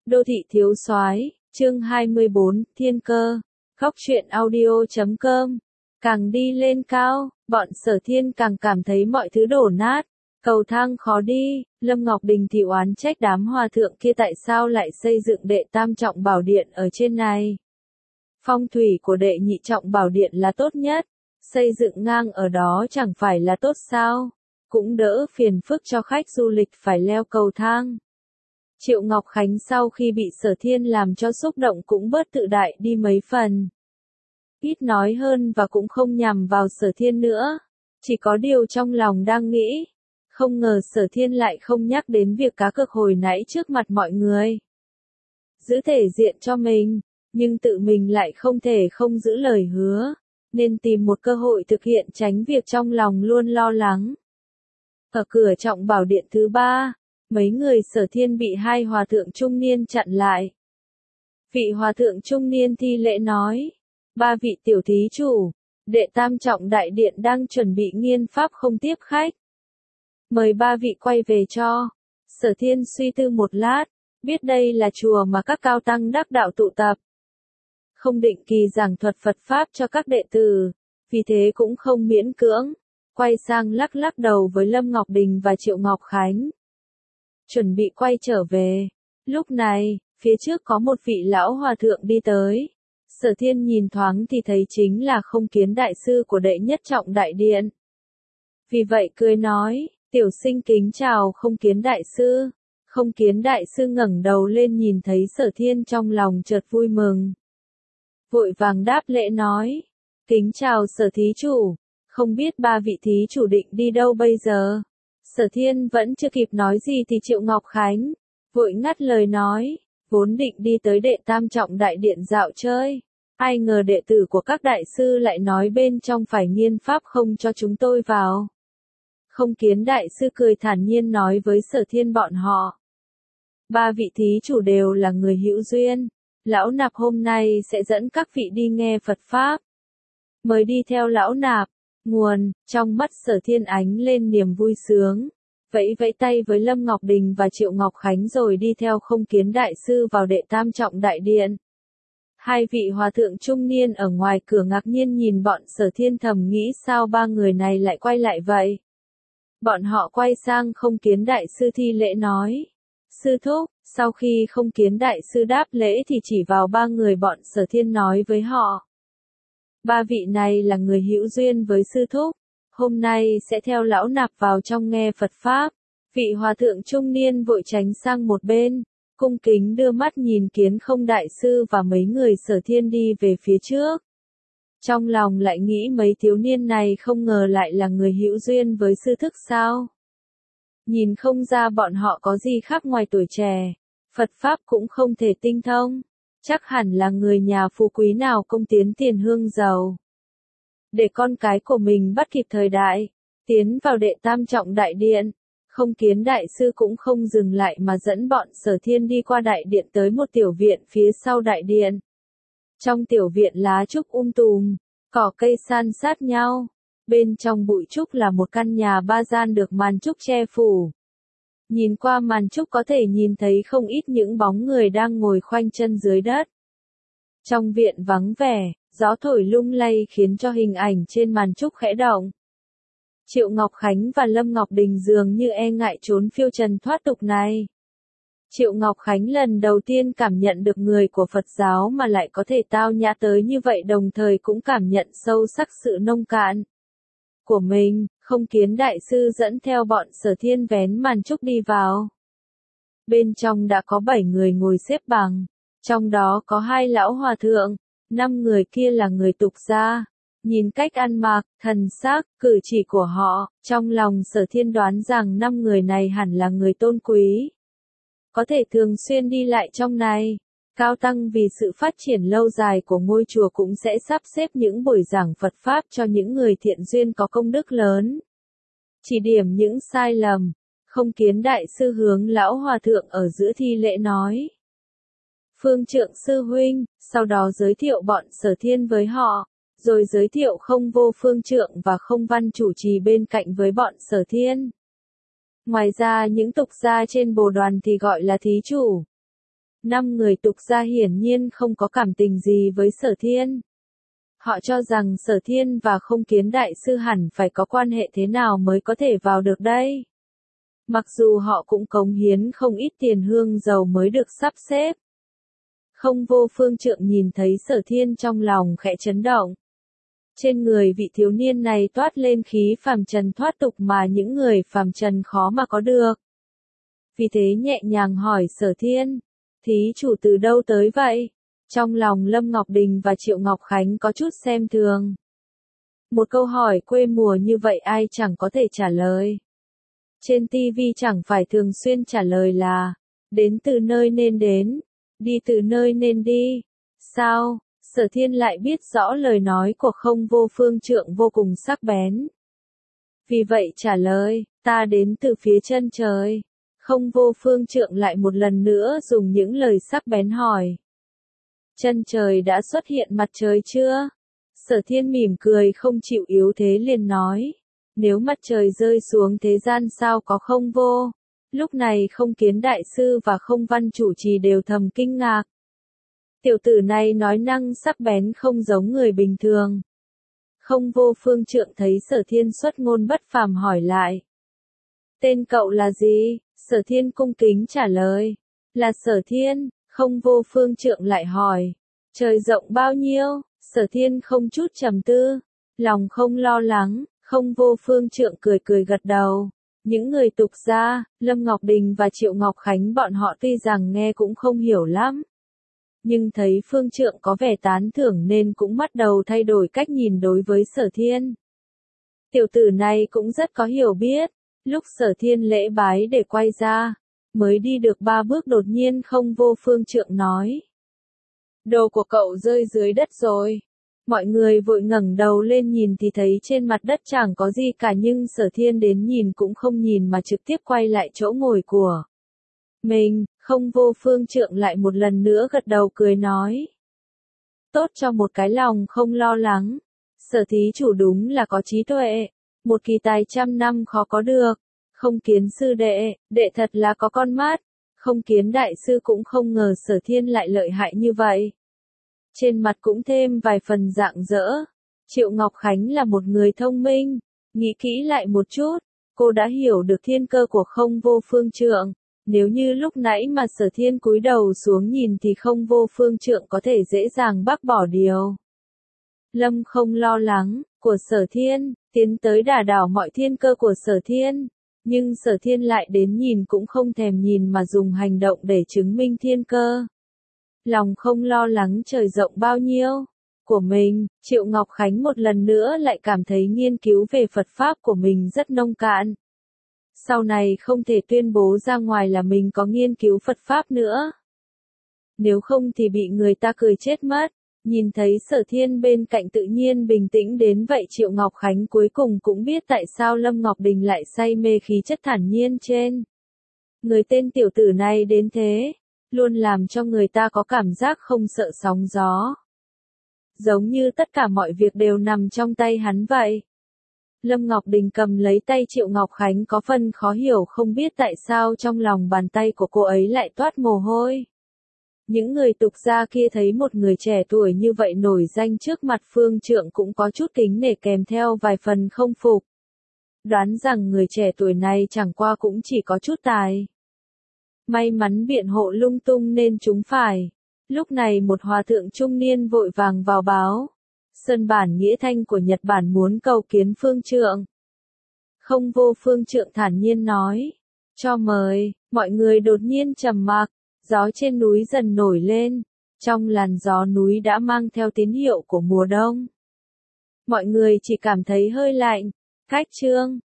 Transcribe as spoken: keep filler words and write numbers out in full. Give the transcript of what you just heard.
Đô thị thiếu soái, chương hai mươi bốn, Thiên cơ. Góc truyện audio chấm com. Càng đi lên cao, bọn Sở Thiên càng cảm thấy mọi thứ đổ nát, cầu thang khó đi. Lâm Ngọc Đình thì oán trách đám hòa thượng kia tại sao lại xây dựng đệ tam trọng bảo điện ở trên này. Phong thủy của đệ nhị trọng bảo điện là tốt nhất, xây dựng ngang ở đó chẳng phải là tốt sao, cũng đỡ phiền phức cho khách du lịch phải leo cầu thang. Triệu Ngọc Khánh sau khi bị Sở Thiên làm cho xúc động cũng bớt tự đại đi mấy phần. Ít nói hơn và cũng không nhằm vào Sở Thiên nữa, chỉ có điều trong lòng đang nghĩ, không ngờ Sở Thiên lại không nhắc đến việc cá cược hồi nãy trước mặt mọi người. Giữ thể diện cho mình, nhưng tự mình lại không thể không giữ lời hứa, nên tìm một cơ hội thực hiện tránh việc trong lòng luôn lo lắng. Ở cửa trọng bảo điện thứ ba, mấy người Sở Thiên bị hai hòa thượng trung niên chặn lại. Vị hòa thượng trung niên thi lễ nói, ba vị tiểu thí chủ, đệ tam trọng đại điện đang chuẩn bị nghiên pháp không tiếp khách. Mời ba vị quay về cho. Sở Thiên suy tư một lát, biết đây là chùa mà các cao tăng đắc đạo tụ tập. Không định kỳ giảng thuật Phật Pháp cho các đệ tử, vì thế cũng không miễn cưỡng, quay sang lắc lắc đầu với Lâm Ngọc Đình và Triệu Ngọc Khánh. Chuẩn bị quay trở về. Lúc này, phía trước có một vị lão hòa thượng đi tới. Sở Thiên nhìn thoáng thì thấy chính là Không Kiến đại sư của đệ nhất trọng đại điện. Vì vậy cười nói, tiểu sinh kính chào Không Kiến đại sư. Không Kiến đại sư ngẩng đầu lên nhìn thấy Sở Thiên trong lòng chợt vui mừng. Vội vàng đáp lễ nói, kính chào Sở thí chủ, không biết ba vị thí chủ định đi đâu bây giờ. Sở Thiên vẫn chưa kịp nói gì thì Triệu Ngọc Khánh vội ngắt lời nói, vốn định đi tới đệ tam trọng đại điện dạo chơi, ai ngờ đệ tử của các đại sư lại nói bên trong phải nghiên pháp không cho chúng tôi vào. Không Kiến đại sư cười thản nhiên nói với Sở Thiên bọn họ, ba vị thí chủ đều là người hữu duyên, lão nạp hôm nay sẽ dẫn các vị đi nghe Phật Pháp. Mời đi theo lão nạp. Nguồn, trong mắt Sở Thiên ánh lên niềm vui sướng, vẫy vẫy tay với Lâm Ngọc Đình và Triệu Ngọc Khánh rồi đi theo Không Kiến đại sư vào đệ tam trọng đại điện. Hai vị hòa thượng trung niên ở ngoài cửa ngạc nhiên nhìn bọn Sở Thiên thầm nghĩ sao ba người này lại quay lại vậy. Bọn họ quay sang Không Kiến đại sư thi lễ nói, sư thúc. Sau khi Không Kiến đại sư đáp lễ thì chỉ vào ba người bọn Sở Thiên nói với họ, ba vị này là người hữu duyên với sư thúc, hôm nay sẽ theo lão nạp vào trong nghe Phật Pháp. Vị hòa thượng trung niên vội tránh sang một bên, cung kính đưa mắt nhìn Kiến Không đại sư và mấy người Sở Thiên đi về phía trước. Trong lòng lại nghĩ mấy thiếu niên này không ngờ lại là người hữu duyên với sư thúc sao. Nhìn không ra bọn họ có gì khác ngoài tuổi trẻ, Phật Pháp cũng không thể tinh thông. Chắc hẳn là người nhà phú quý nào công tiến tiền hương giàu. Để con cái của mình bắt kịp thời đại, tiến vào đệ tam trọng đại điện, Không Kiến đại sư cũng không dừng lại mà dẫn bọn Sở Thiên đi qua đại điện tới một tiểu viện phía sau đại điện. Trong tiểu viện lá trúc um tùm, cỏ cây san sát nhau, bên trong bụi trúc là một căn nhà ba gian được màn trúc che phủ. Nhìn qua màn trúc có thể nhìn thấy không ít những bóng người đang ngồi khoanh chân dưới đất. Trong viện vắng vẻ, gió thổi lung lay khiến cho hình ảnh trên màn trúc khẽ động. Triệu Ngọc Khánh và Lâm Ngọc Đình dường như e ngại trốn phiêu trần thoát tục này. Triệu Ngọc Khánh lần đầu tiên cảm nhận được người của Phật giáo mà lại có thể tao nhã tới như vậy, đồng thời cũng cảm nhận sâu sắc sự nông cạn của mình. Không Kiến đại sư dẫn theo bọn Sở Thiên vén màn trúc đi vào. Bên trong đã có bảy người ngồi xếp bằng, trong đó có hai lão hòa thượng, năm người kia là người tục gia. Nhìn cách ăn mặc, thần sắc, cử chỉ của họ, trong lòng Sở Thiên đoán rằng năm người này hẳn là người tôn quý, có thể thường xuyên đi lại trong này. Cao tăng vì sự phát triển lâu dài của ngôi chùa cũng sẽ sắp xếp những buổi giảng Phật Pháp cho những người thiện duyên có công đức lớn. Chỉ điểm những sai lầm, Không Kiến đại sư hướng lão hòa thượng ở giữa thi lễ nói, Phương Trượng sư huynh, sau đó giới thiệu bọn Sở Thiên với họ, rồi giới thiệu Không Vô Phương Trượng và Không Văn chủ trì bên cạnh với bọn Sở Thiên. Ngoài ra những tục gia trên bồ đoàn thì gọi là thí chủ. Năm người tục gia hiển nhiên không có cảm tình gì với Sở Thiên. Họ cho rằng Sở Thiên và Không Kiến Đại Sư hẳn phải có quan hệ thế nào mới có thể vào được đây. Mặc dù họ cũng cống hiến không ít tiền hương dầu mới được sắp xếp. Không Vô Phương Trượng nhìn thấy Sở Thiên trong lòng khẽ chấn động. Trên người vị thiếu niên này toát lên khí phàm trần thoát tục mà những người phàm trần khó mà có được. Vì thế nhẹ nhàng hỏi Sở Thiên, thí chủ từ đâu tới vậy? Trong lòng Lâm Ngọc Đình và Triệu Ngọc Khánh có chút xem thường. Một câu hỏi quê mùa như vậy ai chẳng có thể trả lời. Trên ti vi chẳng phải thường xuyên trả lời là, đến từ nơi nên đến, đi từ nơi nên đi. Sao? Sở Thiên lại biết rõ lời nói của Không Vô Phương Trượng vô cùng sắc bén. Vì vậy trả lời, ta đến từ phía chân trời. Không Vô Phương Trượng lại một lần nữa dùng những lời sắc bén hỏi. Chân trời đã xuất hiện mặt trời chưa? Sở Thiên mỉm cười không chịu yếu thế liền nói. Nếu mặt trời rơi xuống thế gian sao có Không Vô? Lúc này Không Kiến Đại Sư và Không Văn chủ trì đều thầm kinh ngạc. Tiểu tử này nói năng sắc bén không giống người bình thường. Không Vô Phương Trượng thấy Sở Thiên xuất ngôn bất phàm hỏi lại. Tên cậu là gì? Sở Thiên cung kính trả lời. Là Sở Thiên. Không Vô Phương Trượng lại hỏi. Trời rộng bao nhiêu? Sở Thiên không chút trầm tư. Lòng không lo lắng. Không Vô Phương Trượng cười cười gật đầu. Những người tục gia, Lâm Ngọc Đình và Triệu Ngọc Khánh bọn họ tuy rằng nghe cũng không hiểu lắm. Nhưng thấy Phương Trượng có vẻ tán thưởng nên cũng bắt đầu thay đổi cách nhìn đối với Sở Thiên. Tiểu tử này cũng rất có hiểu biết. Lúc Sở Thiên lễ bái để quay ra, mới đi được ba bước đột nhiên Không Vô Phương Trượng nói. Đồ của cậu rơi dưới đất rồi. Mọi người vội ngẩng đầu lên nhìn thì thấy trên mặt đất chẳng có gì cả nhưng Sở Thiên đến nhìn cũng không nhìn mà trực tiếp quay lại chỗ ngồi của mình. Không Vô Phương Trượng lại một lần nữa gật đầu cười nói. Tốt cho một cái lòng không lo lắng. Sở thí chủ đúng là có trí tuệ. Một kỳ tài trăm năm khó có được. Không Kiến sư đệ, đệ thật là có con mắt. Không Kiến Đại Sư cũng không ngờ Sở Thiên lại lợi hại như vậy. Trên mặt cũng thêm vài phần rạng rỡ. Triệu Ngọc Khánh là một người thông minh. Nghĩ kỹ lại một chút, cô đã hiểu được thiên cơ của Không Vô Phương Trượng. Nếu như lúc nãy mà Sở Thiên cúi đầu xuống nhìn thì Không Vô Phương Trượng có thể dễ dàng bác bỏ điều. Lâm không lo lắng, của Sở Thiên, tiến tới đả đảo mọi thiên cơ của Sở Thiên. Nhưng Sở Thiên lại đến nhìn cũng không thèm nhìn mà dùng hành động để chứng minh thiên cơ. Lòng không lo lắng trời rộng bao nhiêu. Của mình, Triệu Ngọc Khánh một lần nữa lại cảm thấy nghiên cứu về Phật Pháp của mình rất nông cạn. Sau này không thể tuyên bố ra ngoài là mình có nghiên cứu Phật Pháp nữa. Nếu không thì bị người ta cười chết mất. Nhìn thấy Sở Thiên bên cạnh tự nhiên bình tĩnh đến vậy Triệu Ngọc Khánh cuối cùng cũng biết tại sao Lâm Ngọc Đình lại say mê khí chất thản nhiên trên. Người tên tiểu tử này đến thế, luôn làm cho người ta có cảm giác không sợ sóng gió. Giống như tất cả mọi việc đều nằm trong tay hắn vậy. Lâm Ngọc Đình cầm lấy tay Triệu Ngọc Khánh có phần khó hiểu không biết tại sao trong lòng bàn tay của cô ấy lại toát mồ hôi. Những người tục gia kia thấy một người trẻ tuổi như vậy nổi danh trước mặt Phương Trượng cũng có chút kính nể kèm theo vài phần không phục. Đoán rằng người trẻ tuổi này chẳng qua cũng chỉ có chút tài. May mắn biện hộ lung tung nên chúng phải. Lúc này một hòa thượng trung niên vội vàng vào báo. Sơn bản Nghĩa Thanh của Nhật Bản muốn cầu kiến Phương Trượng. Không Vô Phương Trượng thản nhiên nói. Cho mời, mọi người đột nhiên trầm mặc. Gió trên núi dần nổi lên, trong làn gió núi đã mang theo tín hiệu của mùa đông. Mọi người chỉ cảm thấy hơi lạnh, cách chương.